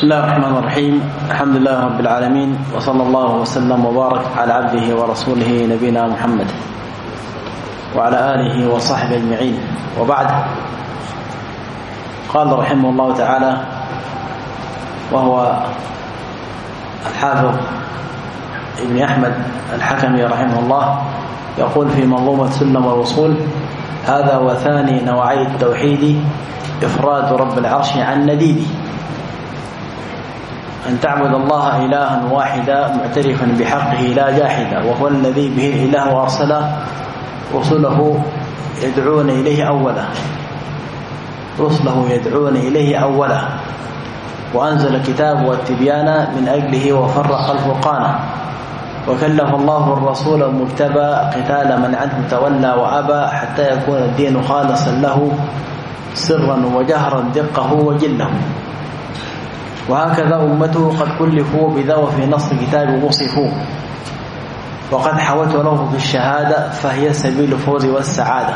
الله الرحمن الرحيم. الحمد لله رب العالمين، وصلى الله وسلم وبارك على عبده ورسوله نبينا محمد وعلى آله وصحبه أجمعين، وبعد. قال رحمه الله تعالى، وهو الحافظ ابن أحمد الحكمي رحمه الله، يقول في منظومة سلم والوصول: هذا وثاني نوعي التوحيد إفراد رب العرش عن نديده، أن تعبد الله إلها واحدا معترفا بحقه لا جاحدا، وهو الذي به الإله وأرسل رسله يدعون إليه أولا وأنزل الكتاب والتبيان من أجله وفرق الفرقان، وكلف الله الرسول المجتبى قتال من عنه تولى وأبى، حتى يكون الدين خالصا له سرا وجهرا دقه وجله. وهكذا أمته قد كلفوا بذا، وفي نص الكتاب وصفوا، وقد حوت له في الشهادة، فهي سبيل الفوز والسعادة.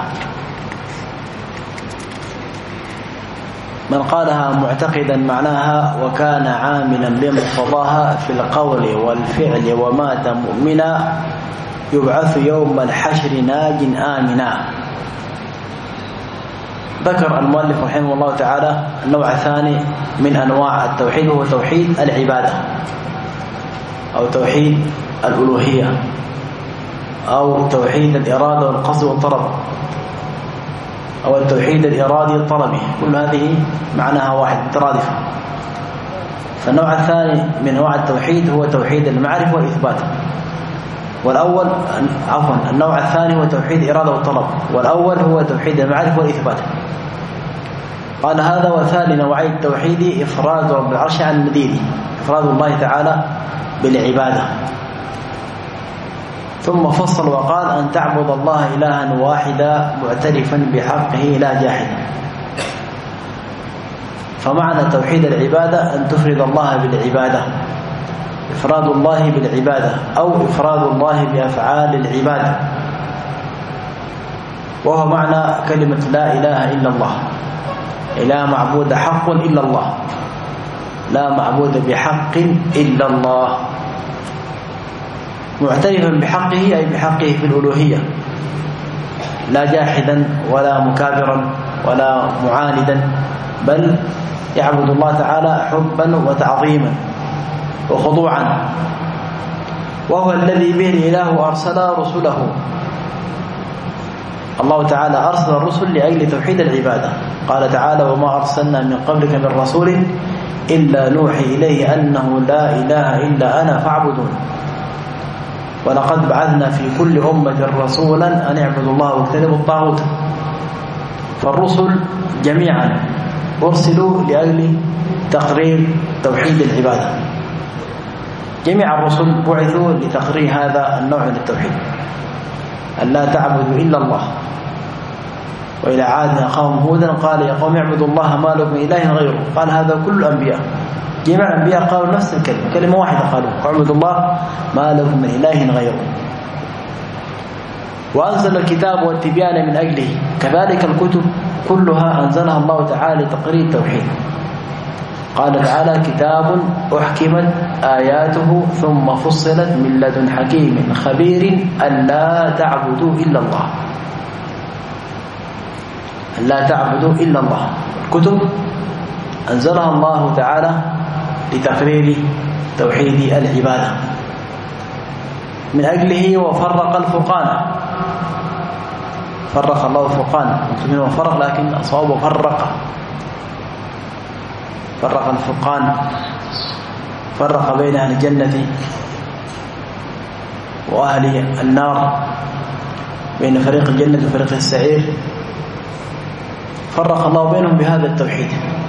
من قالها معتقدا معناها، وكان عاملا بمقتضاها في القول والفعل، ومات مؤمنا يبعث يوم الحشر ناج آمنا. ذكر المؤلف رحمه الله تعالى النوع الثاني من أنواع التوحيد، هو توحيد العبادة، أو توحيد الألوهية، أو توحيد الإرادة والقصد والطلب، أو التوحيد الإرادي الطلبي. كل هذه معناها واحد مترادفة. فالنوع الثاني من أنواع التوحيد هو توحيد المعرفة والإثبات. النوع الثاني هو توحيد الإرادة والطلب، والأول هو توحيد المعرفة والإثبات. قال: هذا وثاني نوعي التوحيد إفراد رب العرش عن نديده، إفراد الله تعالى بالعبادة. ثم فصل وقال: أن تعبد الله إلها واحدا معترفا بحقه لا جاحدا. فمعنى توحيد العبادة أن تفرد الله بالعبادة، إفراد الله بالعبادة، أو إفراد الله بأفعال العبادة، وهو معنى كلمة لا إله إلا الله. لا معبود حق إلا الله، لا معبود بحق إلا الله. معترفا بحقه أي بحقه في الألوهية، لا جاحدا ولا مكابرا ولا معاندا، بل يعبد الله تعالى حبا وتعظيما وخضوعا. وهو الذي به الإله وأرسل رسله. الله تعالى أرسل الرسل لأجل توحيد العبادة. قال تعالى: وما أرسلنا من قبلك من رسول إلا نوحي إليه أنه لا إله إلا أنا فاعبدون. ولقد بعثنا في كل أمة رسولا أن اعبدوا الله واجتنبوا الطاغوت. فالرسل جميعا أرسلوا لأجل تقرير توحيد العبادة. جميع الرسل بعثوا لتقرير هذا النوع من التوحيد، أن لا تعبدوا إلا الله. وإلى عاد أخاهم هودا قال: يا قوم اعبدوا الله ما لكم من إله غيره. قال هذا كل الأنبياء، جميع الأنبياء قالوا نفس الكلمة، كلمة واحدة قالوا: اعبدوا الله ما لكم من إله غيره. وأنزل الكتاب والتبيان من أجله. كذلك الكتب كلها أنزلها الله تعالى لتقرير التوحيد. قال تعالى: كتاب أحكمت آياته ثم فصلت من لدن حكيم خبير ألا تعبدوا إلا الله. لا تعبدوا إلا الله. الكتب أنزلها الله تعالى لتقرير توحيد العبادة. من أجله وفرق الفرقان. فرق الله الفرقان، ممكن وفرق لكن أصواب فرق الفرقان، فرق بين أهل الجنة وأهل النار، بين فريق الجنة وفريق السعير. فرق الله بينهم بهذا التوحيد.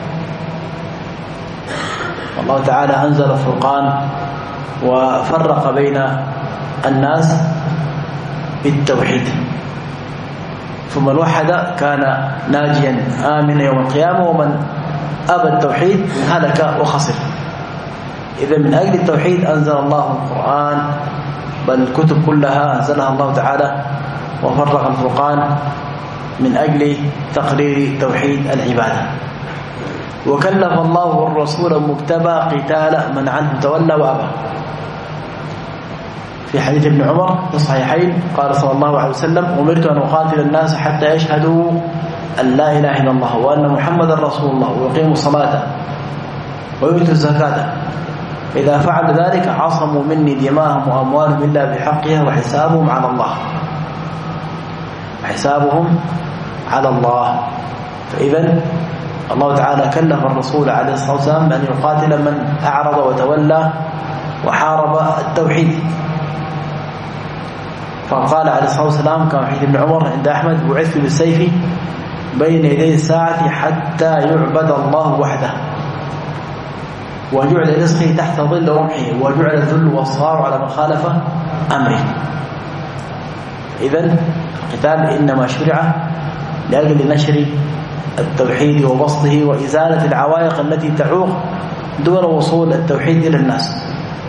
الله تعالى أنزل الفرقان وفرق بين الناس بالتوحيد. فمن وحد كان ناجيا آمنا يوم القيامة، ومن أبى التوحيد هلك وخسر. إذا من أجل التوحيد أنزل الله القرآن، بل الكتب كلها أنزلها الله تعالى وفرق الفرقان من أجل تقرير توحيد العبادة. وكلف الله الرسول المجتبى قتال من عنه تولى وأبى. في حديث ابن عمر في الصحيحين قال صلى الله عليه وسلم: أمرت أن أقاتل الناس حتى يشهدوا أن لا إله إلا الله وأن محمدا رسول الله ويقيموا الصلاة ويؤتوا الزكاة، إذا فعلوا ذلك عصموا مني دماءهم وأموالهم إلا بحقها وحسابهم على الله. وحسابهم على الله. فإذا الله تعالى كلف الرسول عليه الصلاة والسلام بأن يقاتل من أعرض وتولى وحارب التوحيد. فقال عليه الصلاة والسلام كما في ابن عمر عند أحمد: بعثت بالسيف بين يدي الساعة حتى يعبد الله وحده، وجعل رزقه تحت ظل رمحه، وجعل الذل والصار على من خالف أمره. إذن القتال إنما شرع لأجل نشر التوحيد وبسطه وإزالة العوائق التي تعوق دون وصول التوحيد إلى الناس.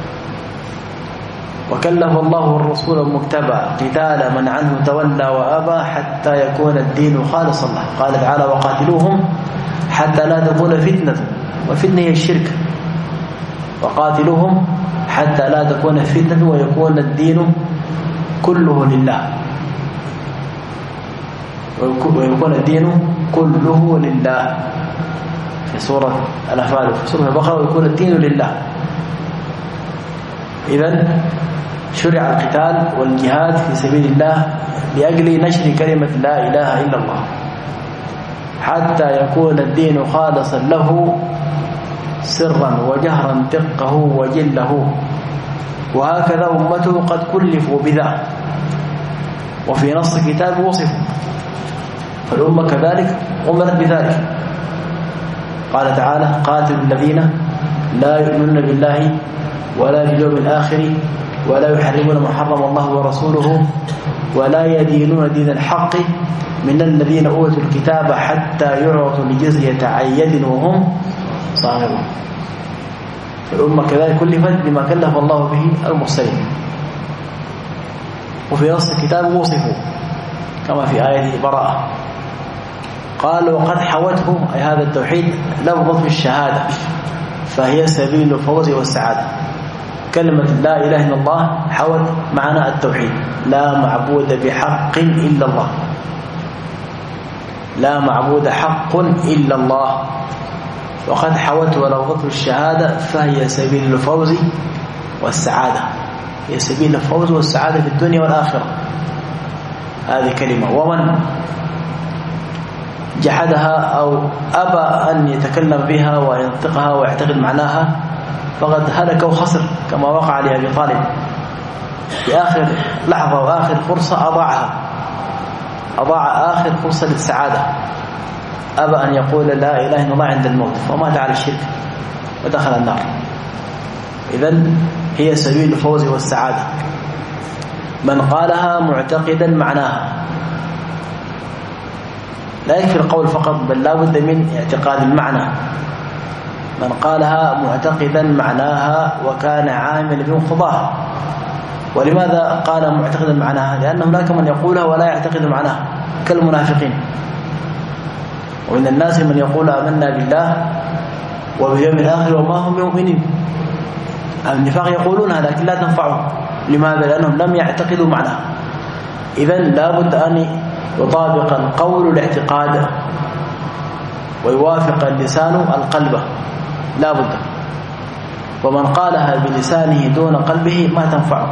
وكلف الله الرسول المجتبى قتال من عنه تولى وأبى حتى يكون الدين خالصا له. قال تعالى: وقاتلوهم حتى لا تكون فتنة، والفتنة هي الشرك. وقاتلوهم حتى لا تكون فتنة ويكون الدين كله لله، ويكون الدين كله لله في سورة الأنفال وفي سورة البقرة، ويكون الدين لله. إذن شرع القتال والجهاد في سبيل الله لأجل نشر كلمة لا إله إلا الله حتى يكون الدين خالصا له سرا وجهرا دقه وجله. وهكذا أمته قد كلفوا بذا، وفي نص الكتاب وصفوا، فالأمة كذلك أمرت بذلك. قال تعالى: قاتلوا الذين لا يؤمنون بالله ولا باليوم الآخر ولا يحرمون ما حرم الله ورسوله ولا يدينون دين الحق من الذين أوتوا الكتاب حتى يعطوا الجزية عن يد وهم صاغرون. الأمة كذلك كلفت بما كلف الله به المرسلين. وفي نص الكتاب وصفوا كما في آية براءة. قال: وقد حوته أي هذا التوحيد لفظة الشهادة، فهي سبيل الفوز والسعادة. كلمة لا إله إلا الله حوت معنى التوحيد: لا معبود بحق إلا الله، لا معبود حق إلا الله. وقد حوته لفظة الشهادة، فهي سبيل الفوز والسعادة، هي سبيل الفوز والسعادة في الدنيا والآخرة. هذه كلمة. ومن جحدها أو أبى أن يتكلم بها وينطقها ويعتقد معناها فقد هلك وخسر، كما وقع لأبي طالب في آخر لحظة وآخر فرصة أضاع آخر فرصة للسعادة. أبى أن يقول لا إله إلا الله عند الموت، فمات على الشرك ودخل النار. إذن هي سبيل الفوز والسعادة. من قالها معتقدا معناها، لا يكفي القول فقط، بل لا بد من اعتقاد المعنى. من قالها معتقدا معناها وكان عامل بمقتضاها. ولماذا قال معتقدا معناها؟ لأن هناك من يقولها ولا يعتقد معناها كالمنافقين. ومن الناس من يقول آمنا بالله وباليوم الآخر وما هم بمؤمنين. النفاق يقولونها لكن لا تنفعهم. لماذا؟ لأنهم لم يعتقدوا معناها. إذن لا بد أن يطابق القول الاعتقاد ويوافق اللسان القلب، لا بد. ومن قالها بلسانه دون قلبه ما تنفعه.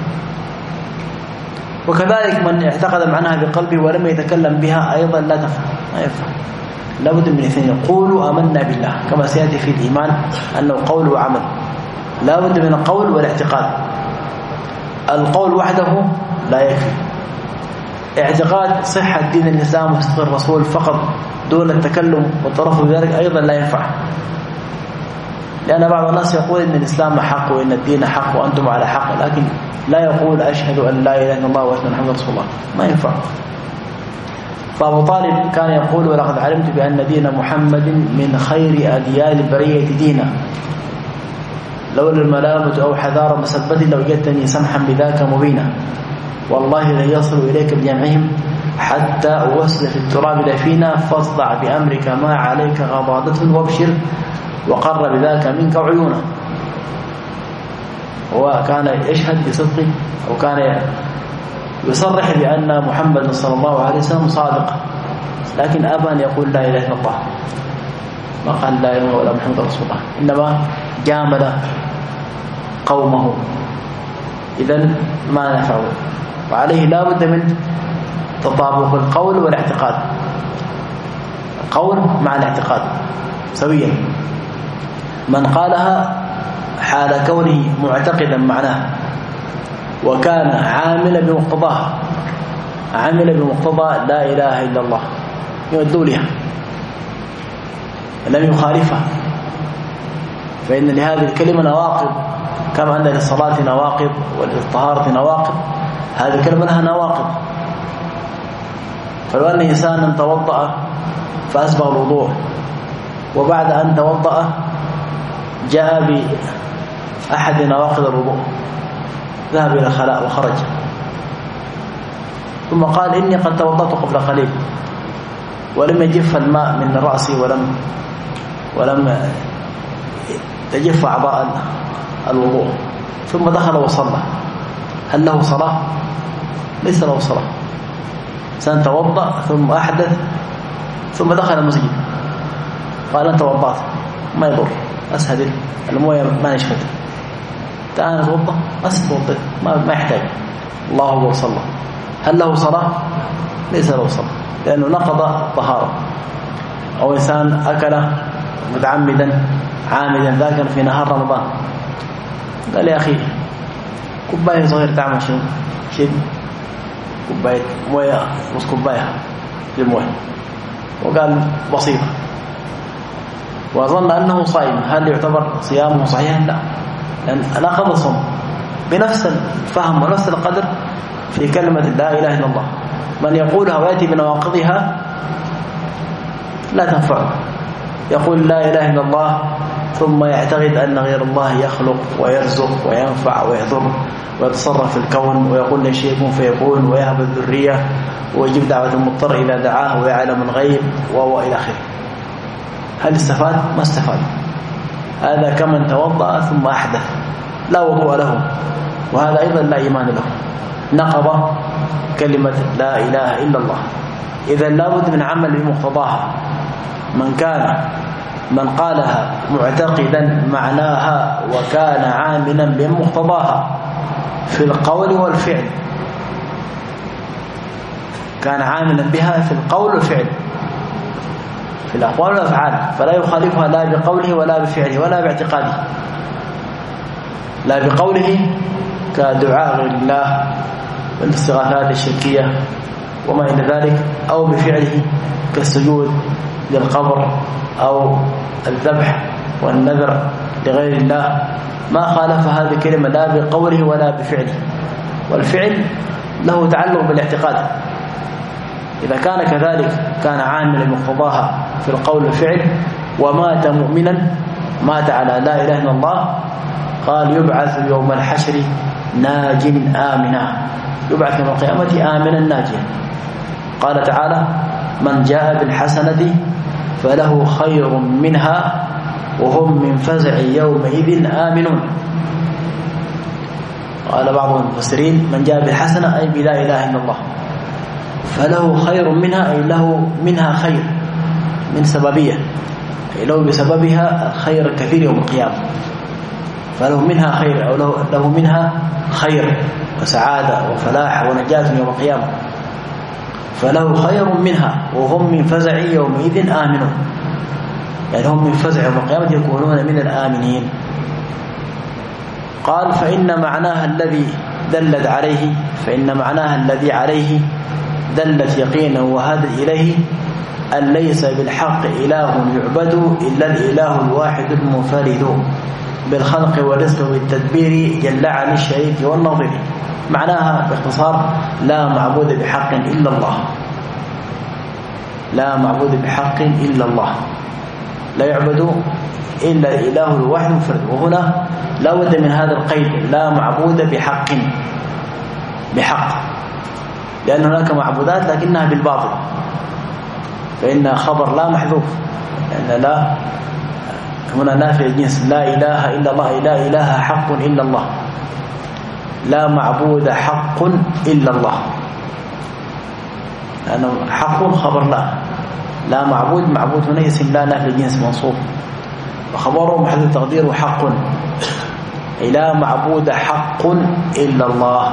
وكذلك من اعتقد معناها بقلبه ولم يتكلم بها أيضا لا تنفع، ما ينفع. لا بد من اثنين: يقولوا آمنا بالله، كما سيأتي في الإيمان أنه قول وعمل. لا بد من القول والاعتقاد. القول وحده لا يكفي. اعتقاد صحة دين الإسلام وصدق الرسول فقط دون التكلم والترفض بذلك أيضا لا ينفع. لأن بعض الناس يقول إن الإسلام حق وإن الدين حق وأنتم على حق، لكن لا يقول أشهد أن لا إله إلا الله وأشهد أن محمدا رسول الله، ما ينفع. فأبو طالب كان يقول: ولقد علمت بأن دين محمد من خير أديان البرية دينا، لولا الملامة أو حذار مسبة لوجدتني سمحا بذاك مبينا، والله لن يصل إليك بجمعهم حتى وصل في التراب دفينا فاصدع بأمرك ما عليك غضاضة وابشر وقر بذاك منك عيونا. وكان يشهد بصدقه أو كان يصرح بأن محمد صلى الله عليه وسلم صادق، لكن أبى أن يقول لا إله إلا الله، ما قال لا إله ولا محمد رسول الله، إنما جامل قومه. إذن ما نفعه، وعليه لا بد من تطابق القول والاعتقاد، القول مع الاعتقاد سويا. من قالها حال كونه معتقدا معناه وكان عاملا بمقتضاها، عاملا بمقتضى لا إله إلا الله يودوا لها لم يخالفها، فإن لهذه الكلمة نواقض كما أن للصلاة نواقض وللطهارة نواقض، هذه الكلمة لها نواقض. فلو أن إنسانا توضأ فأسبغ الوضوء وبعد أن توضأ جاء بأحد نواقض الوضوء، ذهب إلى الخلاء وخرج، ثم قال إني قد توضأت قبل قليل ولم يجف الماء من رأسي ولم تجف أعضاء الوضوء، ثم دخل وصلى، هل له صلاة؟ ليس له صلاة. سنتوضأ ثم أحدث ثم دخل المسجد قال أنت توضأت، ما يضر، أسهل الموية ما نشفتها، تعال نتوضأ أسهل، ما يحتاج، الله أكبر صلى. هل له صلاة؟ ليس له صلاة، لأنه نقض الطهارة. أو إنسان أكل متعمدا عامدا ذاكا في نهار رمضان، قال يا أخي كوباية صغيرة تعمل شيء كوباية موية نص كوباية للموية، وقال بسيطة وظن أنه صائم، هل يعتبر صيامه صحيحا؟ لا، لأن نقض صوم بنفس الفهم ونفس القدر في كلمة لا إله إلا الله. من يقولها ويأتي بنواقضها لا تنفعه، يقول لا إله إلا الله ثم يعتقد أن غير الله يخلق ويرزق وينفع ويضر ويتصرف في الكون، ويقول لشيء يكون فيكون ويهب الذرية ويجيب دعوة المضطر إذا دعاه ويعلم الغيب وهو إلى آخره. هل استفاد؟ ما استفاد. هذا كمن توضأ ثم أحدث لا وضوء له، وهذا أيضا لا إيمان له، نقض كلمة لا إله إلا الله. إذا لابد من عمل بمقتضاها. من قالها معتقدا معناها وكان عاملا بمقتضاها في القول والفعل، كان عاملا بها في القول والفعل، في الأقوال والأفعال، فلا يخالفها لا بقوله ولا بفعله ولا باعتقاده. لا بقوله كدعاء غير الله والاستغاثات الشركية وما إلى ذلك، أو بفعله كالسجود للقبر أو الذبح والنذر لغير الله، ما خالف هذه الكلمة لا بقوله ولا بفعله. والفعل له تعلق بالاعتقاد، إذا كان كذلك كان عاملا مقتضاها في القول والفعل ومات مؤمنا، مات على لا إله إلا الله، قال يبعث يوم الحشر ناج آمنا، يبعث يوم القيامة آمنا ناجيا. قال تعالى من جاء بالحسنة فله خير منها وهم من فزع يومئذ آمنون. قال بعض المفسرين من جاء بالحسنة أي بلا إله إلا الله، فله خير منها أي له منها خير، من سببية، أي له بسببها خير كثير يوم القيامة، فله منها خير أو له منها خير وسعادة وفلاح ونجاة يوم القيامة، فله خير منها وهم من فزع يومئذ آمنون، يعني هم من فزع يوم القيامة يكونون من الآمنين. قال فإن معناها الذي دلت عليه، فإن معناها الذي عليه دلت يقينا وهدت إليه أن ليس بالحق إله يعبد إلا الإله الواحد المنفرد بالخلق والرزق والتدبير جل عن الشريك والنظير. معناها باختصار لا معبود بحق إلا الله، لا معبود بحق إلا الله، لا يعبد إلا الإله الواحد المنفرد. وهنا لا بد من هذا القيد، لا معبود بحق، لأن هناك معبودات لكنها بالباطل، فإن خبر لا محذوف، لأن لا هنا نافي الجنس. لا إله إلا الله، لا إله حق إلا الله، لا معبود حق إلا الله، لأنه حق خبر لا معبود، معبود هنا اسم لا نافي الجنس منصوب، وخبره محذوف تقديره حق، لا معبود حق إلا الله،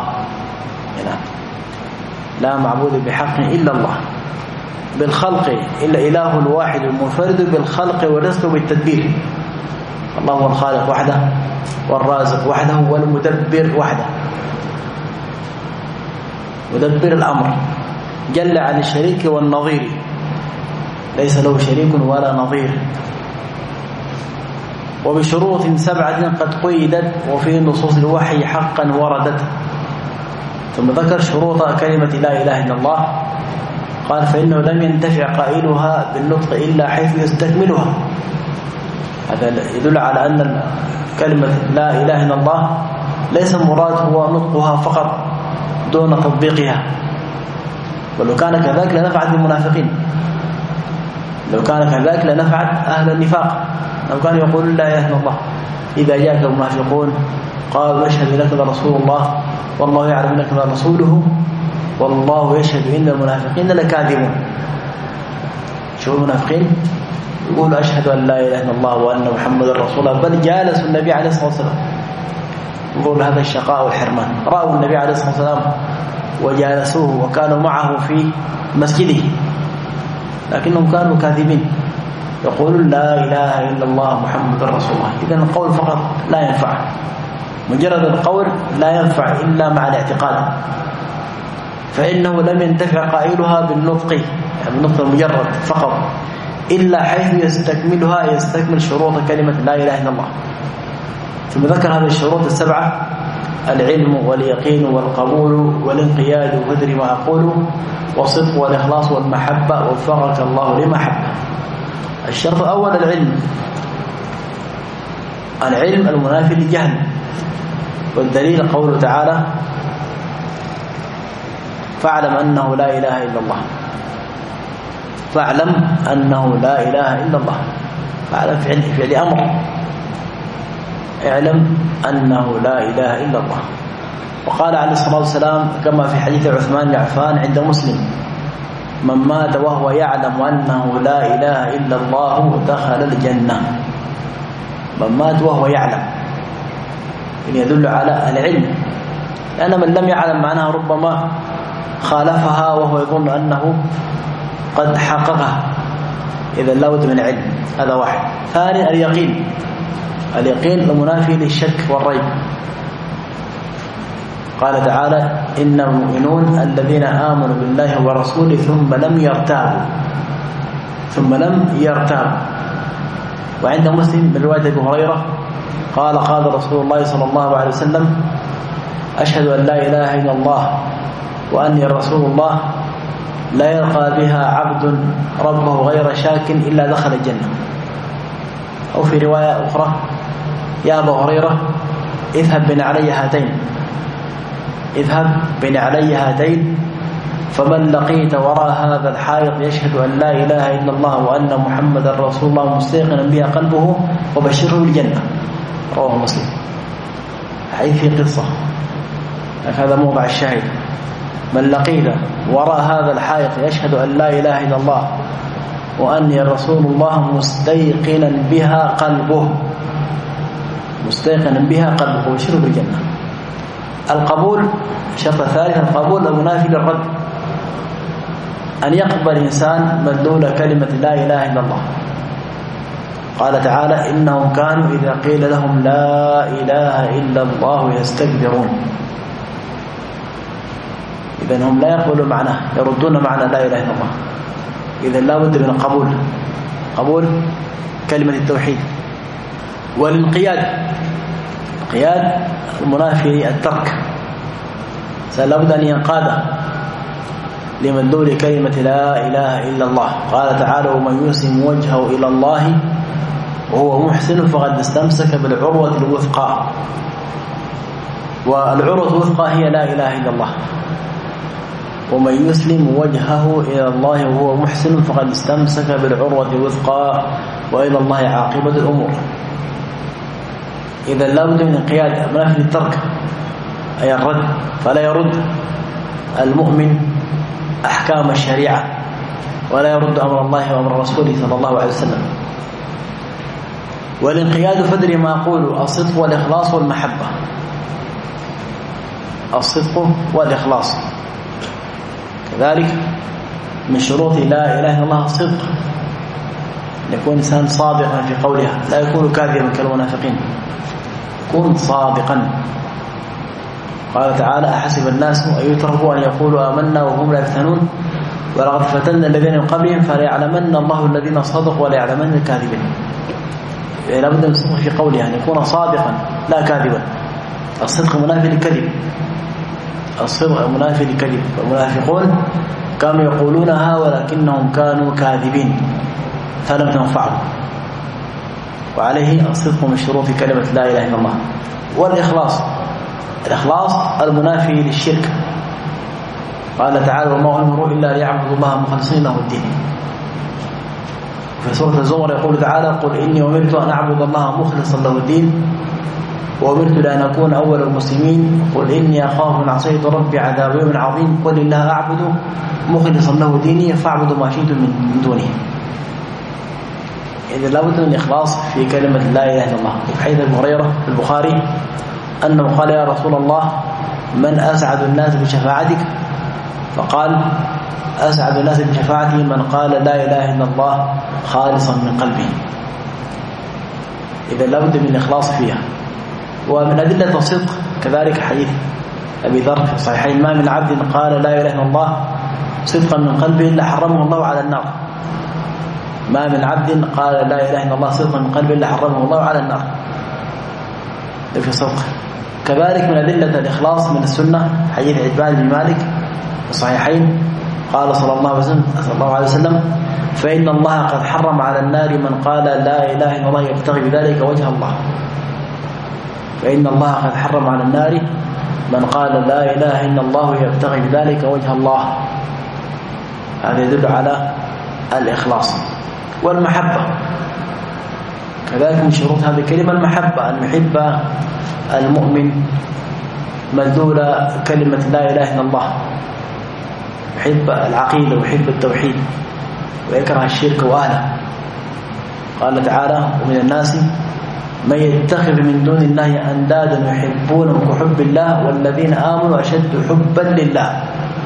لا معبود بحق إلا الله بالخلق، إلا إله الواحد المنفرد بالخلق والرزق بالتدبير. الله هو الخالق وحده، والرازق وحده، والمدبر وحده، مدبر الأمر، جل عن الشريك والنظير، ليس له شريك ولا نظير، وبشروط 7 قد قيدت وفي نصوص الوحي حقا وردت. ثم ذكر شروط كلمة لا إله إلا الله، قال فإنه لم ينتفع قائلها بالنطق إلا حيث يستكملها. هذا يدل على أن كلمة لا إله إلا الله ليس المراد هو نطقها فقط دون تطبيقها، ولو كان كذلك لنفعت المنافقين، لو كان كذلك لنفعت أهل النفاق، لو كانوا يقولون لا إله إلا الله إذا جاءك المنافقون قالوا نشهد إنك لرسول الله والله يعلم إنك لرسوله والله يشهد إن المنافقين لكاذبون. شو المنافقين يقولوا أشهد أن لا إله إلا الله وأن محمد رسول الله، بل جالسوا النبي عليه الصلاة والسلام. يقول هذا الشقاء والحرمان، رأوا النبي عليه الصلاة والسلام وجالسوه وكانوا معه في مسجده، لكنهم كانوا كاذبين، يقولون لا إله إلا الله محمد رسول الله. إذن القول فقط لا ينفع، مجرد القول لا ينفع إلا مع الاعتقاد، فإنه لم ينتفع قائلها بالنطق، يعني بالنطق المجرد فقط، إلا حيث يستكملها، يستكمل شروط كلمة لا إله إلا الله. ثم ذكر هذه الشروط 7: العلم واليقين والقبول والانقياد وهدر ما أقول والصدق والإخلاص والمحبة وفقك الله لما حبه. الشرط الأول العلم، العلم المنافي للجهل، والدليل قوله تعالى فاعلم أنه لا إله إلا الله، فاعلم أنه لا إله إلا الله، فاعلم فعل أمر، اعلم أنه لا إله إلا الله. وقال عليه الصلاة والسلام كما في حديث عثمان بن عفان عند مسلم: من مات وهو يعلم أنه لا إله إلا الله دخل الجنة. من مات وهو يعلم يدل على العلم، لأن من لم يعلم معناها ربما خالفها وهو يظن أنه قد حققها، إذا لا بد من العلم. هذا واحد. ثاني اليقين، اليقين المنافي للشك والريب. قال تعالى: إن المؤمنون الذين آمنوا بالله ورسوله ثم لم يرتابوا. وعند مسلم من رواية أبي هريرة قال: قال رسول الله صلى الله عليه وسلم: أشهد أن لا إله إلا الله وأني رسول الله، لا يلقى بها عبد ربه غير شاك إلا دخل الجنة. أو في رواية أخرى: يا أبا هريرة اذهب بن علي هاتين فمن لقيت وراء هذا الحائط يشهد أن لا إله إلا الله وأن محمد رسول الله مستيقنا بها قلبه وبشره بالجنة. رواه مسلم. حيث في قصة، هذا موضع الشاهد: من لقيت وراء هذا الحائط يشهد أن لا إله إلا الله وأني رسول الله مستيقنا بها قلبه وبشره بالجنة. القبول، الشرط الثالث القبول المنافي للرد، أن يقبل إنسان مدلول كلمة لا إله إلا الله. قال تعالى: إنهم كانوا إذا قيل لهم لا إله إلا الله يستكبرون. إذن هم لا يقبلون معناه، يردون معنى لا إله إلا الله. إذن لا بد من القبول، قبول كلمة التوحيد. والانقياد، الانقياد المنافي الترك، لا بد أن ينقاد لمدلول كلمة لا إله إلا الله. قال تعالى: ومن يسلم وجهه إلى الله وهو محسن فقد استمسك بالعروة الوثقى. والعروة الوثقى هي لا إله إلا الله. ومن يسلم وجهه إلى الله وهو محسن فقد استمسك بالعروة الوثقى وإلى الله عاقبة الأمور. إذا لابد من انقياد منافي الترك أي الرد، فلا يرد المؤمن أحكام الشريعة ولا يرد أمر الله وأمر رسوله صلى الله عليه وسلم. والانقياد فدري ما أقول الصدق والإخلاص والمحبة. الصدق والإخلاص كذلك من شروط لا إله إلا الله الصدق، يكون إنسان صادقا في قولها، لا يكون كاذبا كالمنافقين، يكون صادقا. قال تعالى أحسب الناس أن يتركوا أن يقولوا آمنا وهم لا يفتنون ولقد فتنا الذين من قبلهم فليعلمن الله الذين صدقوا وليعلمن الكاذبين. لا بد من الصدق في قوله، يعني يكون صادقا لا كاذبا. الصدق منافي للكذب، الصدق منافي للكذب. والمنافقون كانوا يقولونها ولكنهم كانوا كاذبين فلم تنفعهم. وعليه الصدق من شروط كلمة لا إله إلا الله. والإخلاص، الإخلاص المنافي للشرك. قال تعالى وما أمروا إلا ليعبدوا الله مخلصين له الدين. في سورة الزمر يقول تعالى قل إني أمرت أن أعبد الله مخلصا له الدين وأمرت لأن أكون أول المسلمين قل إني أخاف إن عصيت ربي عذاب يوم عظيم قل الله أعبد مخلصا له ديني فاعبدوا ما شئتم من دونه. إذا لابد من الإخلاص في كلمة لا إله إلا الله. حيث أبي هريرة في البخاري أنه قال يا رسول الله من أسعد الناس بشفاعتك؟ فقال أسعد الناس بشفاعته من قال لا إله إلا الله خالصا من قلبه. إذا لابد من الإخلاص فيها. ومن أدلة الصدق كذلك حديث أبي ذر في الصحيحين ما من عبد قال لا إله إلا الله صدقا من قلبه إلا حرمه الله على النار. ما من عبد قال لا إله إلا الله صدقا من قلبه إلا حرمه الله على النار. ده في صدق. كذلك من أدلة الإخلاص من السنة حديث عتبان بن مالك في الصحيحين قال صلى الله عليه وسلم فإن الله قد حرم على النار من قال لا إله إلا الله يبتغي بذلك وجه الله. فإن الله قد حرم على النار من قال لا إله إلا الله يبتغي بذلك وجه الله. هذا يدل على الإخلاص. والمحبة كذلك من شروط هذه الكلمة المحبة، أن يحب المؤمن مدلول كلمة لا إله إلا الله، يحب العقيدة ويحب التوحيد ويكره الشرك وأهله. قال تعالى ومن الناس من يتخذ من دون الله أندادا يحبونهم كحب الله والذين آمنوا أشد حبا لله.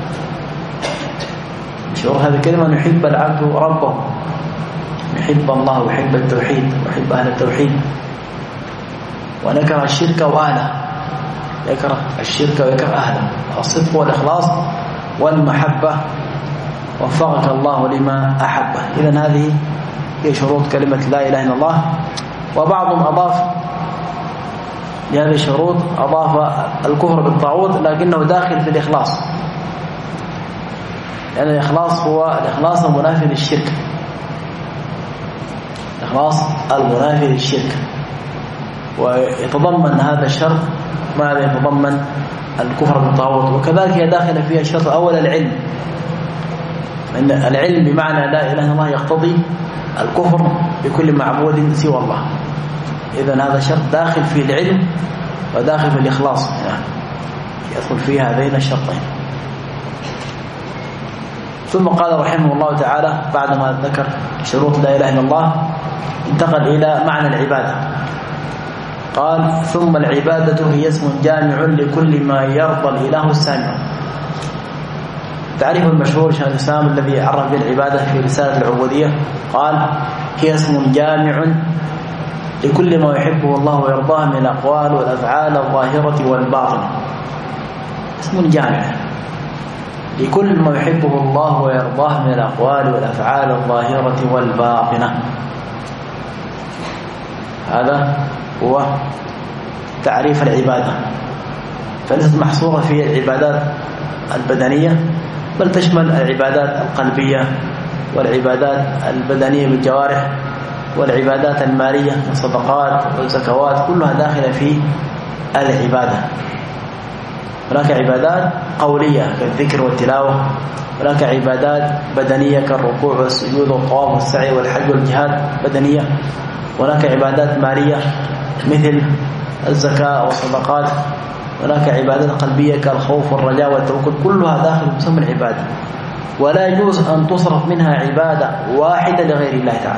شعور هذه الكلمة أن يحب العبد ربه، يحب الله ويحب التوحيد ويحب أهل التوحيد ونكره الشرك وأهله، يكره الشرك ويكره أهله. الصدق والإخلاص والمحبة وفقك الله لما أحبه. إذن هذه هي شروط كلمة لا إله إلا الله. وبعضهم أضاف لهذه الشروط أضاف الكفر بالطاغوت لكنه داخل في الإخلاص، لأن الإخلاص هو الإخلاص المنافي للشرك، الإخلاص المنافي للشرك. ويتضمن هذا الشرط ماذا يتضمن الكفر بالطاغوت. وكذلك هي داخله فيها الشرط الأول العلم، أن العلم بمعنى لا إله إلا الله يقتضي الكفر بكل معبود سوى الله. إذن هذا شرط داخل في العلم وداخل في الإخلاص، يعني يدخل فيها هذين الشرطين. ثم قال رحمه الله تعالى بعدما ذكر شروط لا إله إلا الله انتقل إلى معنى العبادة. قال ثم العبادة هي اسم جامع لكل ما يرضى الإله السامع. تعريف المشهور شيخ الإسلام الذي عرف بالعبادة في رسالة العبودية قال هي اسم جامع لكل ما يحبه الله ويرضاه من الأقوال والأفعال الظاهرة والباطنة. اسم جامع لكل ما يحبه الله ويرضاه من الأقوال والأفعال الظاهرة والباطنة. هذا هو تعريف العبادة. فليست محصورة في العبادات البدنية بل تشمل العبادات القلبية والعبادات البدنية بالجوارح والعبادات المالية من الصدقات والزكوات، كلها داخلة في العبادة. هناك عبادات قولية كالذكر والتلاوة، هناك عبادات بدنية كالركوع والسجود والطواف والسعي والحج والجهاد بدنية، وهناك عبادات مالية مثل الزكاة والصدقات، هناك عبادات قلبية كالخوف والرجاء والتوكل، كلها داخل مسمى العبادة، ولا يجوز أن تصرف منها عبادة واحدة لغير الله تعالى.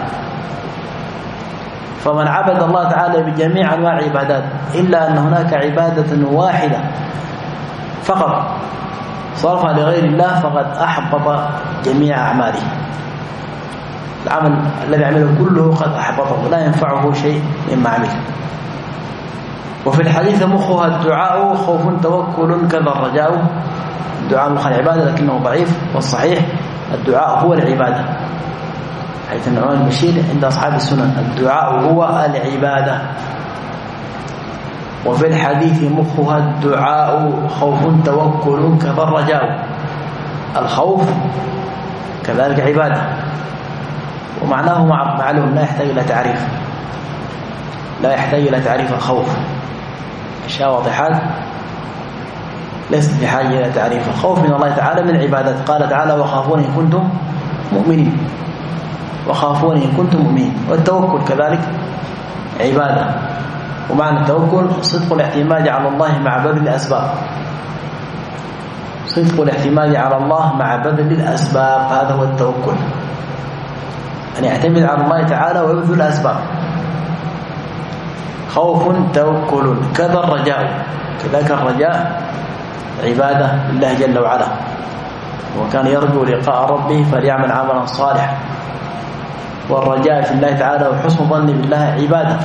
فمن عبد الله تعالى بجميع أنواع العبادات إلا أن هناك عبادة واحدة فقط صرفها لغير الله فقد أحبط جميع أعماله، العمل الذي عمله كله قد أحبطه ولا ينفعه شيء مما عمل. وفي الحديث مخها الدعاء خوف توكل كذا الرجاء. الدعاء مخ العبادة لكنه ضعيف، والصحيح الدعاء هو العبادة، حيث النعمان البشير عند أصحاب السنن الدعاء هو العبادة. وفي الحديث مخها الدعاء خوف توكل كذا الرجاء. الخوف كذلك عبادة، ومعناه معلوم لا يحتاج إلى تعريف، لا يحتاج إلى تعريف الخوف، أشياء واضحات ليست بحاجة إلى تعريف. الخوف من الله تعالى من العبادات، قال تعالى وخافون إن كنتم مؤمنين، وخافون إن كنتم مؤمنين. والتوكل كذلك عبادة، ومعنى التوكل صدق الاعتماد على الله مع بذل الأسباب، صدق الاعتماد على الله مع بذل الأسباب، هذا هو التوكل، أن يعتمد على الله تعالى ويبذل الأسباب. خوف توكل كذا الرجاء، كذلك الرجاء عبادة لله جل وعلا، وكان يرجو لقاء ربه فليعمل عملا صالحا. والرجاء في الله تعالى وحسن ظن بالله عبادة.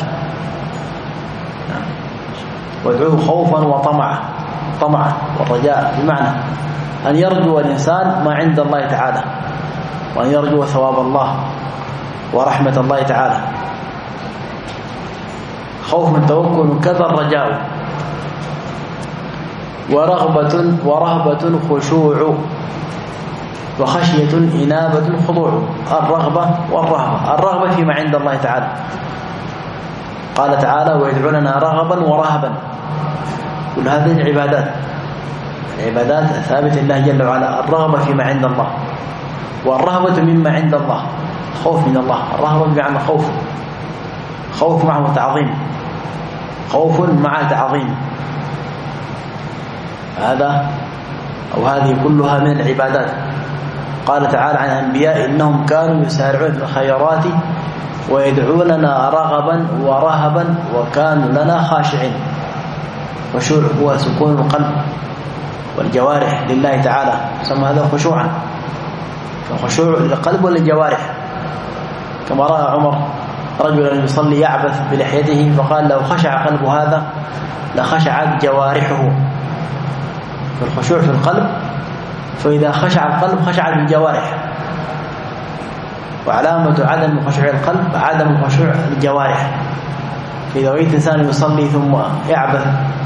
وادعوه خوفا وطمعا، والرجاء بمعنى أن يرجو الإنسان ما عند الله تعالى، وأن يرجو ثواب الله ورحمة الله تعالى. خوف من توكل كذا الرجاء. ورهبة خشوع، وخشية إنابة خضوع. الرغبة والرهبة، الرغبة فيما عند الله تعالى، قال تعالى ويدعوننا رغبا ورهبا. كل هذه العبادات ثابت الله جل وعلا. الرغبة فيما عند الله، والرهبة مما عند الله، خوف من الله. الرهبة بمعنى خوف معه تعظيم، خوف مع تعظيم، هذا أو هذه كلها من العبادات. قال تعالى عن الأنبياء إنهم كانوا يسارعون في الخيرات ويدعوننا رغبا ورهبا وكانوا لنا خاشعين. خشوع هو سكون القلب والجوارح لله تعالى، يسمى هذا خشوعا، فخشوع للقلب وللجوارح. كما رأى عمر رجلا يصلي يعبث بلحيته فقال لو خشع قلب هذا لخشعت جوارحه. فالخشوع في القلب، فإذا خشع القلب خشعت الجوارح. وعلامة عدم خشوع القلب عدم خشوع الجوارح. فإذا رأيت إنسان يصلي ثم يعبث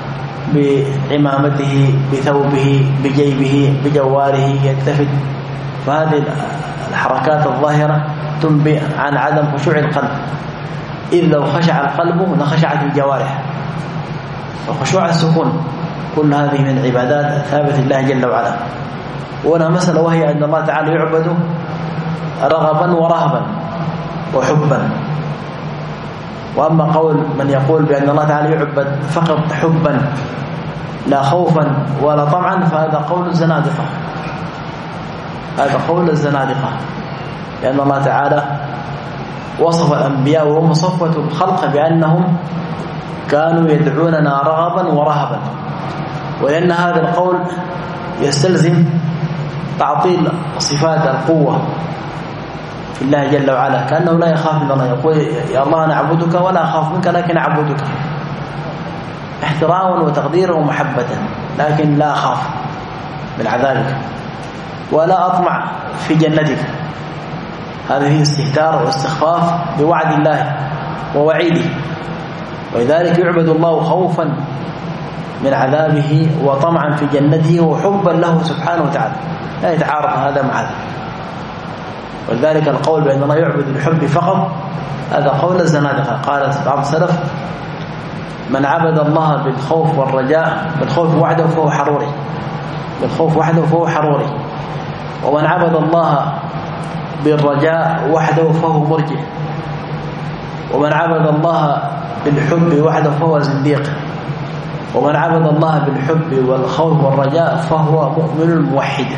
بعمامته بثوبه بجيبه بجواره يلتفت، فهذه الحركات الظاهرة تنبئ عن عدم خشوع القلب. إذ لو خشع القلب لخشعت الجوارح. وخشوع السكون كل هذه من العبادات ثابت الله جل وعلا. وهنا مسألة وهي أن الله تعالى يعبد رغبا ورهبا وحبا. وأما قول من يقول بأن الله تعالى يعبد فقط حبا لا خوفا ولا طمعا فهذا قول الزنادقة، هذا قول الزنادقة، لأن الله تعالى وصف الأنبياء وهم صفوة الخلق بأنهم كانوا يدعوننا رغبا ورهبا، ولأن هذا القول يستلزم تعطيل صفات القوة في الله جل وعلا، كأنه لا يخاف من الله، يقول يا الله نعبدك ولا أخاف منك لكن أعبدك احتراما وتقديرا ومحبة، لكن لا أخاف من عذابك ولا أطمع في جنتك. هذه استهتار واستخفاف بوعد الله ووعيده، ولذلك يعبد الله خوفا من عذابه وطمعا في جنته وحبا له سبحانه وتعالى، لا يتعارض هذا مع هذا. ولذلك القول بأن الله يعبد الحب فقط هذا قول الزنادقة. قال بعض السلف من عبد الله بالخوف والرجاء، بالخوف وحده فهو حروري، بالخوف وحده فهو حروري. ومن عبد الله بالرجاء وحده فهو مرجئ. ومن عبد الله بالحب وحده فهو زنديق. ومن عبد الله بالحب والخوف والرجاء فهو مؤمن موحد.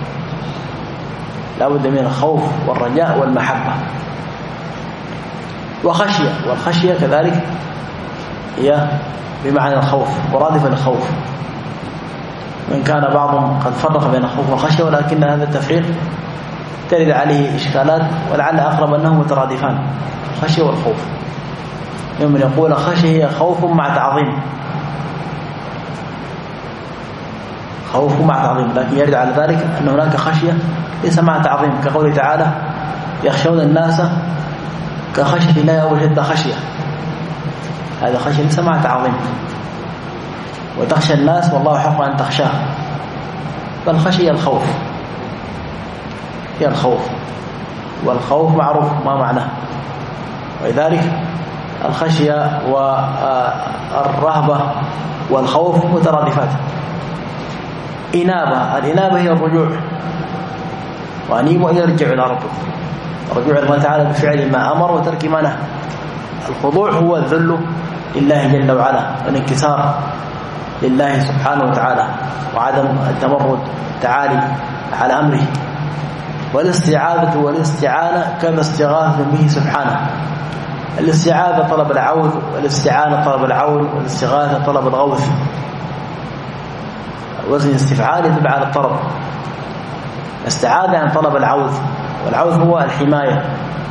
لا بد من الخوف والرجاء والمحبة وخشية، والخشية كذلك هي بمعنى الخوف مرادفة للخوف، وإن كان بعضهم قد فرق بين الخوف والخشية، ولكن هذا التفريق ترد عليه إشكالات، ولعل أقرب أنهم مترادفان، الخشية والخوف. يوم يقول خشية هي خوف مع تعظيم، خوف مع تعظيم، لكن يرد على ذلك أن هناك خشية ليس مع تعظيم، كقوله تعالى يخشون الناس كخشية الله أو شد خشية، هذا خشية ليس مع تعظيم. وتخشى الناس والله حق أن تخشاه، بل خشية الخوف، هي الخوف، والخوف معروف ما معناه. ولذلك الخشية والرهبة والخوف مترادفات. إنابة، الإنابة هي الرجوع، وأنيب أن يرجع إلى ربه، الرجوع إلى الله تعالى بفعل ما أمر وترك ما نهى. الخضوع هو الذل لله جل وعلا والانكسار لله سبحانه وتعالى، وعدم التمرد تعالي على أمره. والاستعاذة والاستعانة كما استغاثة به سبحانه. الاستعاذة طلب العون، والاستعانة طلب العون، والاستغاثة طلب الغوث. وزن استفعال يدل على الطلب. استعاذة عن طلب العوذ، والعوذ هو الحماية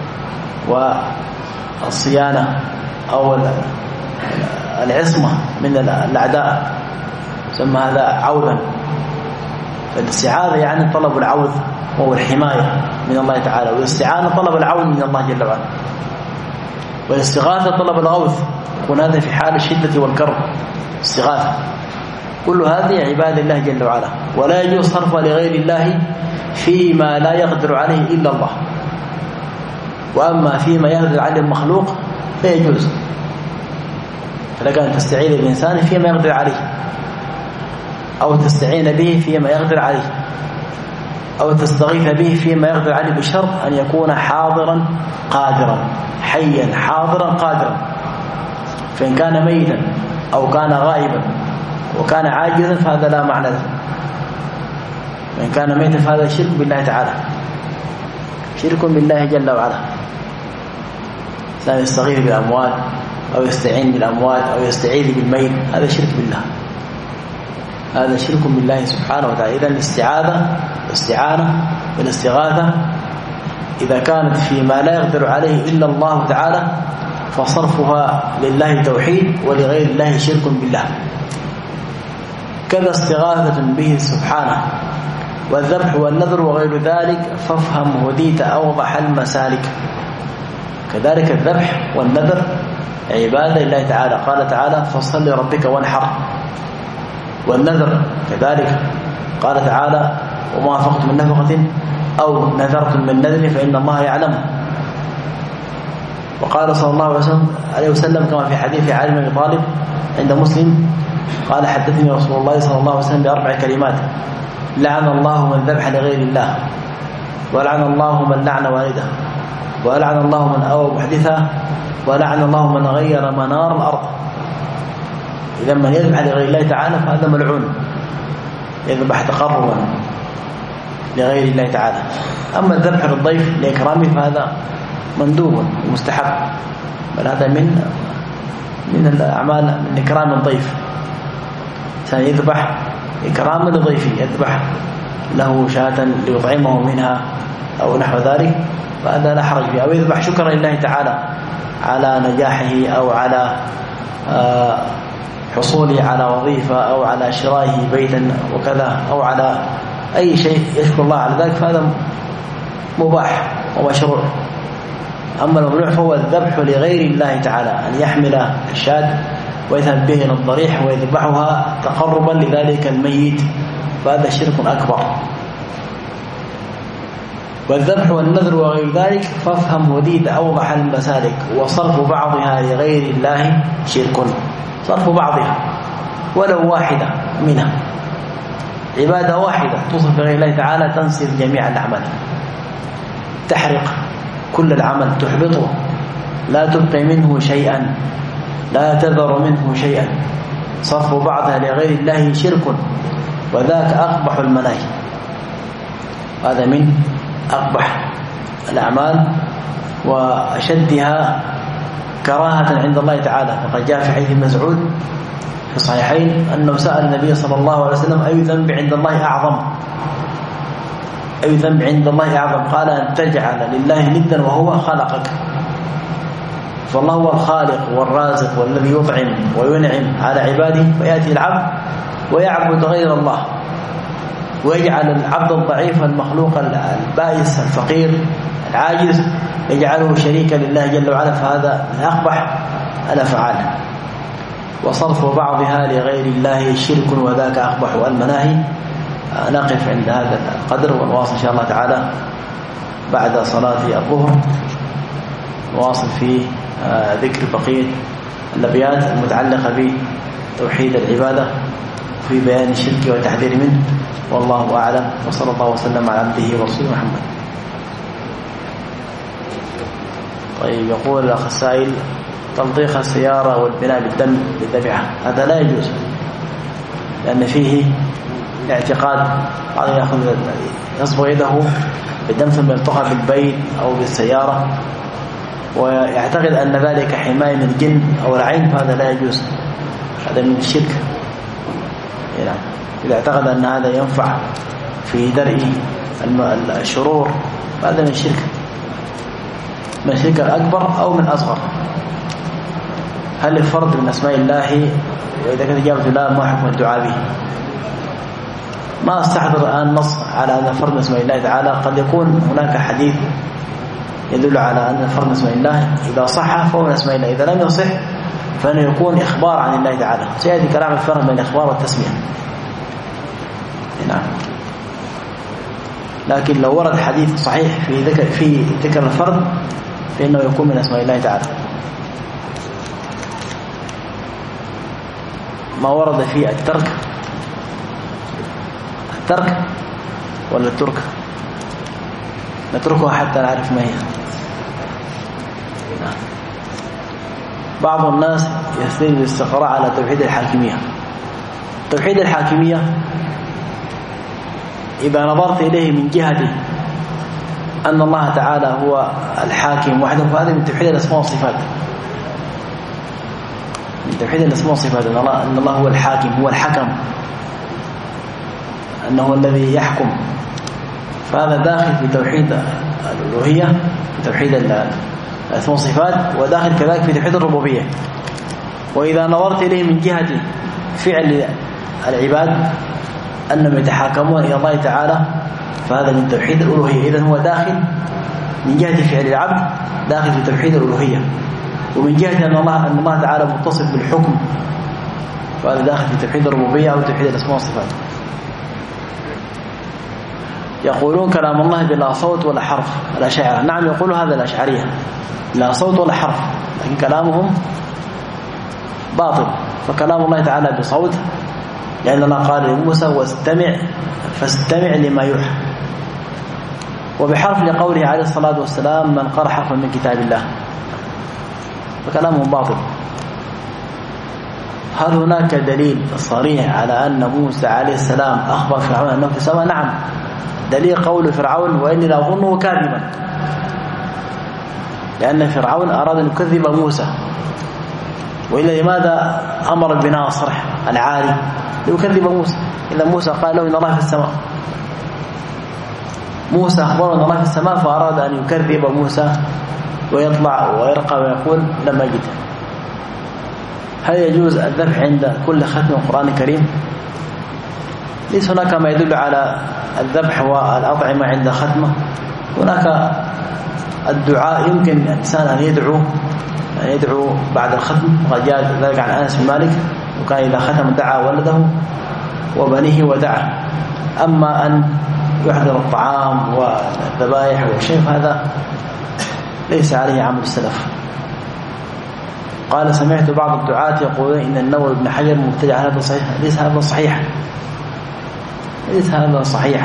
والصيانة أو العصمة من الأعداء، ثم هذا عوذا. فالاستعاذة يعني طلب العوذ وهو الحماية من الله تعالى، والاستعانة طلب العون من الله جل وعلا، والاستغاثة طلب الغوث، يكون هذا في حال الشدة والكرب استغاثة. كل هذه عباد الله جل وعلا، ولا يجوز صرفها لغير الله فيما لا يقدر عليه إلا الله. وأما فيما يقدر عليه المخلوق فيجوز، فلك أن تستعين بالإنسان فيما يقدر عليه، أو تستعين به فيما يقدر عليه، أو تستغيث به فيما يقدر عليه، بشرط أن يكون حاضرا قادرا، حيا حاضرا قادرا. فإن كان ميتا أو كان غائبا وكان عاجزا فهذا لا معنى له. وإن كان ميتا فهذا شرك بالله تعالى، شرك بالله جل وعلا. لا يستغيث بالأموال أو يستعين بالأموال أو يستعيذ بالميت، هذا شرك بالله، هذا شرك بالله سبحانه وتعالى. إذن الاستعاذة والاستعانة والاستغاثة إذا كانت فيما لا يقدر عليه إلا الله تعالى فصرفها لله توحيد، ولغير الله شرك بالله. كذا استغاثة به سبحانه. والذبح والنذر وغير ذلك فافهم هديت أوضح المسالك. كذلك الذبح والنذر عبادة لله تعالى، قال تعالى فصل لربك وانحر. والنذر كذلك قال تعالى وما أنفقتم من نفقة أو نذرتم من نذر فإن الله يعلم. وقال صلى الله عليه وسلم كما في حديث علي بن أبي طالب عند مسلم قال حدثني رسول الله صلى الله عليه وسلم بأربع كلمات: لعن الله من ذبح لغير الله، ولعن الله من لعن والده، ولعن الله من أوى محدثا، ولعن الله من غير منار الأرض. إذا من يذبح لغير الله تعالى فهذا ملعون، يذبح تقربا لغير الله تعالى. أما الذبح للضيف لإكرامه فهذا مندوب ومستحب، بل هذا من الأعمال من إكرام الضيف. سيذبح إكراما لضيفه، يذبح له شاة ليطعمه منها أو نحو ذلك، فهذا لا حرج فيه. أو يذبح شكرا لله تعالى على نجاحه أو على حصوله على وظيفة أو على شرائه بيتا وكذا، أو على أي شيء يشكر الله على ذلك، فهذا مباح ومشروع. أما الممنوع فهو الذبح لغير الله تعالى، أن يحمل الشاة ويذهب به إلى الضريح ويذبحها تقربا لذلك الميت، فهذا شرك أكبر. والذبح والنذر وغير ذلك فافهم وديد أوضح المسالك، وصرف بعضها لغير الله شرك. صرف بعضها ولو واحدة منها، عبادة واحدة توصف بغير الله تعالى تنسف جميع الأعمال، تحرق كل العمل، تحبطه، لا تبقي منه شيئا، لا تذر منه شيئا. صرف بعضها لغير الله شرك، وذاك أقبح المناهي. هذا من أقبح الأعمال وأشدها كراهة عند الله تعالى. وقد جاء في حديث مسعود في الصحيحين أنه سأل النبي صلى الله عليه وسلم: أي ذنب عند الله أعظم؟ أي ذنب عند الله أعظم؟ قال: أن تجعل لله ندا وهو خلقك. فالله هو الخالق والرازق والذي يطعم وينعم على عباده، فيأتي العبد ويعبد غير الله ويجعل العبد الضعيف المخلوق البائس الفقير العاجز يجعله شريكا لله جل وعلا، فهذا من أقبح الأفعال. وصرف بعضها لغير الله شرك، وذاك أقبح المناهي. نقف عند هذا القدر ونواصل إن شاء الله تعالى بعد صلاة الظهر، نواصل في ذكر بقية الأبيات المتعلقة بتوحيد العبادة في بيان الشرك والتحذير منه. والله أعلم، وصلى الله وسلم على عبده ورسوله محمد. طيب، يقول الأخ السائل: تلطيخ السيارة والبناء بالدم بالذبيحة هذا لا يجوز، لأن فيه اعتقاد بعض يأخذ يصبغ يده بالدم ثم يلطخها بالبيت أو بالسيارة ويعتقد أن ذلك حماية من الجن أو العين، فهذا لا يجوز، هذا من الشرك. يعني إذا اعتقد أن هذا ينفع في درء الشرور فهذا من الشرك، من الشرك الأكبر أو من الأصغر. هل الفرد من أسماء الله؟ وإذا كانت إجابة لا، ما حكم الدعاء به؟ ما استحضر الآن نص على أن الفرد من أسماء الله تعالى. قد يكون هناك حديث يدل على أن الفرد من أسماء الله إذا صح فهو من أسماء الله، إذا لم يصح فإنه يكون إخبار عن الله تعالى. سيأتي كلام الفرق بين الإخبار والتسمية. نعم. لكن لو ورد حديث صحيح في ذكر الفرد فإنه يكون من أسماء الله تعالى. ما ورد في الترك ولا الترك؟ نتركها حتى نعرف ما هي. بعض الناس يستند الاستقراء على توحيد الحاكمية. توحيد الحاكمية إذا نظرت إليه من جهة أن الله تعالى هو الحاكم وحده، فهذا من توحيد الأسماء والصفات، من توحيد الأسماء والصفات، أن الله هو الحاكم، هو الحكم، أنه الذي يحكم، فهذا داخل في توحيد الألوهية، في توحيد الأسماء والصفات، وداخل كذلك في توحيد الربوبية. وإذا نظرت إليه من جهة فعل العباد أنهم يتحاكمون إلى الله تعالى، فهذا من توحيد الألوهية. إذن هو داخل من جهة فعل العبد، داخل في توحيد الألوهية. ومن جهة أن الله تعالى متصف بالحكم، فهذا داخل في توحيد الربوبية أو توحيد الأسماء والصفات. يقولون كلام الله بلا صوت ولا حرف الأشاعرة. نعم، يقولوا هذا الأشعرية لا صوت ولا حرف، لكن كلامهم باطل. فكلام الله تعالى بصوت، لأن الله قال لموسى: فاستمع لما يوحى. وبحرف لقوله عليه الصلاة والسلام: من قرأ حرفا من كتاب الله. فكلامهم باطل. هل هناك دليل صريح على أن موسى عليه السلام أخبر فرعون أنه في السماء؟ نعم، دليل قول فرعون: وإني لأظنه كاذبا، لأن فرعون أراد أن يكذب موسى. وإلا لماذا أمر ببناء الصرح العالي؟ ليكذب موسى. إذا موسى قال له إن الله في السماء، موسى أخبره أن الله في السماء، فأراد أن يكذب موسى ويطلع ويرقى ويقول لم أجد. هل يجوز الذبح عند كل ختم القرآن الكريم؟ ليس هناك ما يدل على الذبح والأطعمة عند ختمه. هناك الدعاء، يمكن الإنسان أن يدعو بعد الختم، وقد جاء ذلك عن أنس بن مالك، وكان إذا ختم دعا ولده وبنيه ودعا. أما أن يحضر الطعام والذبائح والشيء، هذا ليس عليه عمل السلف. قال سمعت بعض الدعاة يقولون إن النووي بن حجر مبتدع. هذا صحيح؟ ليس هذا صحيحا، ليس هذا صحيحا.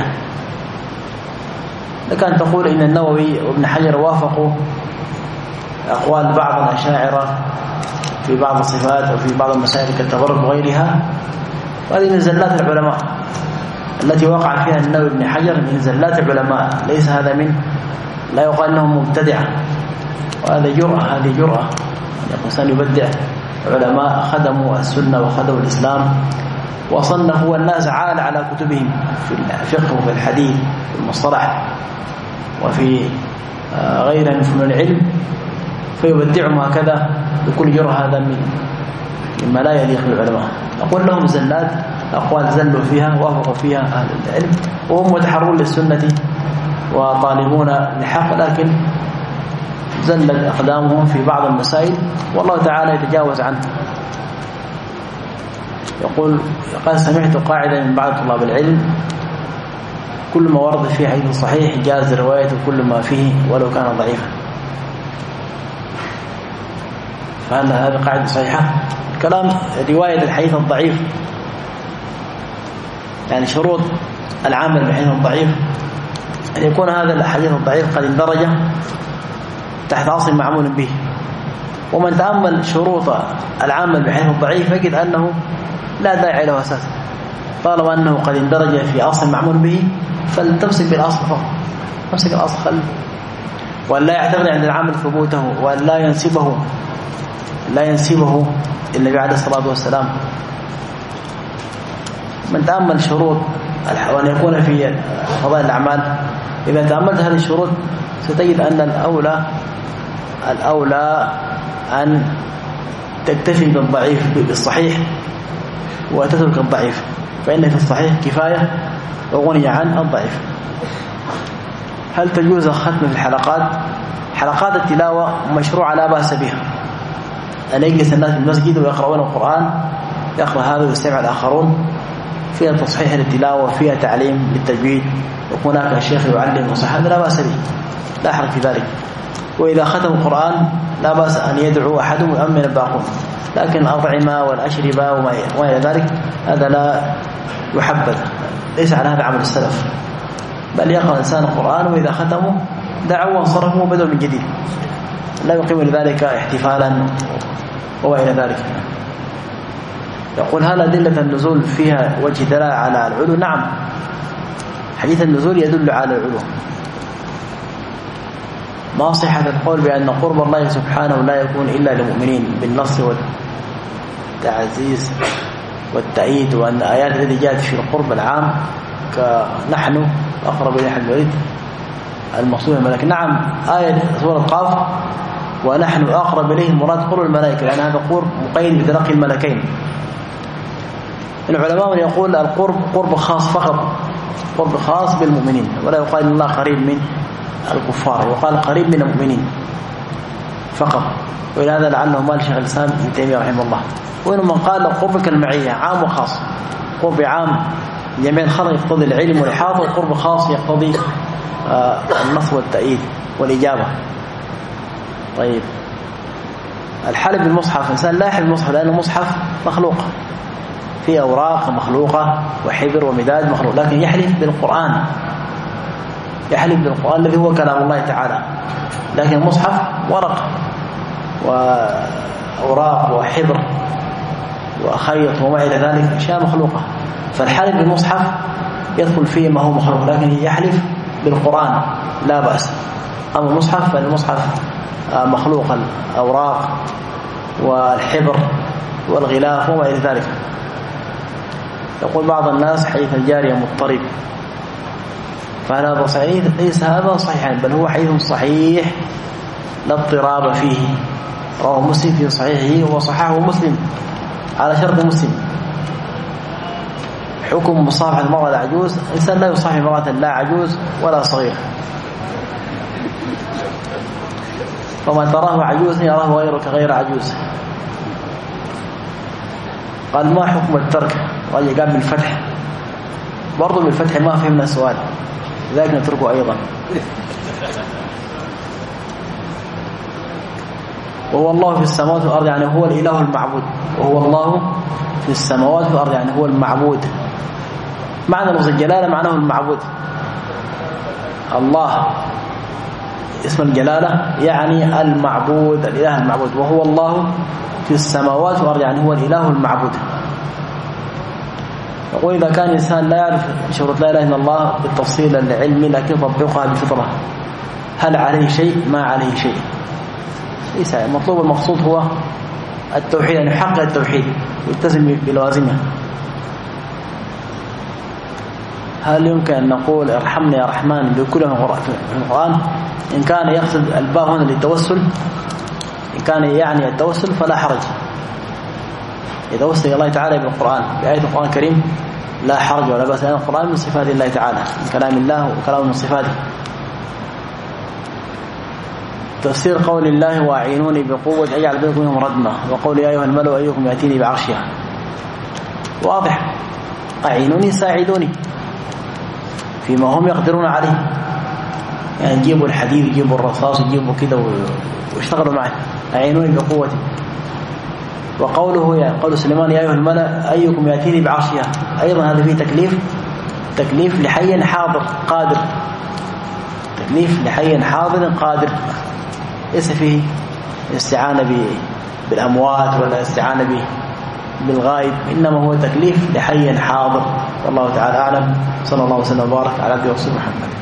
لكن تقول إن النووي وابن حجر وافقوا أقوال بعض الأشاعرة في بعض الصفات وفي بعض المسائل كالتبرك وغيرها، وهذه من زلات العلماء التي وقع فيها النووي بن حجر، من زلات العلماء. ليس هذا من، لا يقال أنهم مبتدعة، وهذا جرأة، هذه جرأة أن الإنسان يبدع علماء خدموا السنة وخدموا الإسلام وصنفوا الناس عال على كتبهم في الفقه وفي الحديث في المصطلح وفي غيرها من فنون العلم، فيبدعهم هكذا بكل جرأة. هذا مما لا يليق بالعلماء. أقول لهم زلات، أقوال زلوا فيها وافقوا فيها أهل العلم، وهم متحرون للسنة وطالبون لحق، لكن زلت أقدامهم في بعض المسائل والله تعالى يتجاوز عنه. يقول قال سمعت قاعدة من بعض طلاب العلم: كل ما ورد فيه حديث صحيح جاز رواية كل ما فيه ولو كان ضعيفا. فهل هذه قاعدة صحيحة؟ كلام رواية الحديث الضعيف، يعني شروط العمل بالحديث الضعيف أن يكون هذا الحديث الضعيف قد اندرج تحت أصل معمول به. ومن تأمل شروط العمل بالحديث الضعيف يجد أنه لا داعي له أساسا، طالما أنه قد اندرج في أصل معمول به فلتمسك بالأصل فقط، تمسك الأصل خل، وأن لا يعتمد عند العمل ثبوته، وأن لا ينسبه النبي عليه الصلاة والسلام. من تأمل شروط وأن يكون في فضائل الأعمال، إذا تأملت هذه الشروط ستجد أن الأولى أن تكتفي بالضعيف بالصحيح وتترك الضعيف، فإن في الصحيح كفاية وغني عن الضعيف. هل تجوز ختم في الحلقات؟ حلقات التلاوة مشروعة لا بأس بها، أن يجلس الناس في المسجد ويقرؤون القرآن، يقرأ هذا ويستمع الآخرون، فيها تصحيح للتلاوة وفيها تعليم للتجويد، وهناك الشيخ يعلم وصح، هذا لا بأس به، لا حرج في ذلك. وإذا ختم القرآن لا بأس أن يدعو أحدهم ويؤمن الباقون، لكن الأطعمة والأشربة وما إلى ذلك هذا لا يحبذ، ليس على هذا عمل السلف، بل يقرأ الإنسان القرآن وإذا ختموا دعوا وانصرفوا وبدأوا من جديد، لا يقيم لذلك احتفالا وما إلى ذلك. يقول هل أدلة النزول فيها وجه دلالة على العلو؟ نعم، حديث النزول يدل على العلو. ما صحة القول بأن قرب الله سبحانه لا يكون إلا للمؤمنين بالنصر والتعزيز والتأييد، وأن آيات التي جاءت في القرب العام كنحن أقرب إلى حبل الوريد المقصود الملائكة. نعم، آية سورة قاف ونحن أقرب إليه المراد قرب الملائكة، لأن هذا قرب مقيد بتلقي الملكين. العلماء من يقول القرب قرب خاص فقط، قرب خاص بالمؤمنين، ولا يقال إن الله قريب من الكفار، يقال قريب من المؤمنين فقط. ولهذا لعله مال شيخ الإسلام ابن تيمية رحمه الله. وإنه من قال القرب كالمعية عام وخاص، قرب عام جميع الخلق يقتضي العلم والإحاطة، وقرب خاص يقتضي النصر والتأييد والإجابة. طيب، الحلف بالمصحف، الإنسان لا يحلف بالمصحف لأنه مصحف مخلوق، في أوراق مخلوقة وحبر ومداد مخلوق، لكن يحلف بالقرآن، يحلف بالقرآن الذي هو كلام الله تعالى. لكن المصحف ورق وأوراق وحبر وخيط وما إلى ذلك أشياء مخلوقة، فالحلف بالمصحف يدخل فيه ما هو مخلوق، لكن يحلف بالقرآن لا بأس. أما المصحف فالمصحف مخلوق، الأوراق والحبر والغلاف وما إلى ذلك. يقول بعض الناس حديث الجارية مضطرب، فهل هذا صحيح؟ ليس هذا صحيحا، بل هو حديث صحيح لا اضطراب فيه، رواه مسلم في صحيحه وصححه مسلم على شرط مسلم. حكم مصافحة المرأة العجوز، الإنسان لا يصافح امرأة لا عجوز ولا صغير، وما تراه عجوز يراه غيرك غير عجوز. قال ما حكم الترك؟ رجل قال بالفتح، برضو بالفتح ما فهمنا السؤال، لذلك نتركه أيضا. وهو الله في السماوات والأرض يعني هو الإله المعبود. وهو الله في السماوات والأرض يعني هو المعبود. معنى لفظ الجلالة معناه المعبود. الله اسم الجلالة يعني المعبود، الإله المعبود. وهو الله في السماوات والأرض يعني هو الإله المعبود. يقول إذا كان الإنسان لا يعرف شروط لا إله إلا الله بالتفصيل العلمي لكن يطبقها بالفطرة، هل عليه شيء؟ ما عليه شيء. ليس المطلوب، المقصود هو التوحيد، أن يحقق التوحيد ويلتزم بلوازمه. هل يمكن أن نقول ارحمني يا رحمن بكل في القرآن؟ إن كان يقصد الباء هنا للتوسل، إن كان يعني التوسل فلا حرج. إذا وصل الله تعالى بالقرآن بآية القرآن الكريم لا حرج ولا بأس، لأن القرآن من صفات الله تعالى، من كلام الله وكلام من صفاته. تفسير قول الله وأعينوني بقوة أجعل بينكم منهم ردما، وقول يا أيها الملأ أيكم يأتيني بعرشها. واضح، أعينوني ساعدوني فيما هم يقدرون عليه، يعني يجيبوا الحديد يجيبوا الرصاص يجيبوا كده واشتغلوا معه. أعينوني بقوة. وقوله يعني قول سليمان يا أيها الملأ أيكم يأتيني بعرشها، أيضا هذا فيه تكليف لحي حاضر قادر، تكليف لحي حاضر قادر، ليس فيه استعانة بالأموات ولا استعانة بالغائب، إنما هو تكليف لحي حاضر. والله تعالى أعلم. صلى الله وسلم وبارك على عبده ورسوله محمد.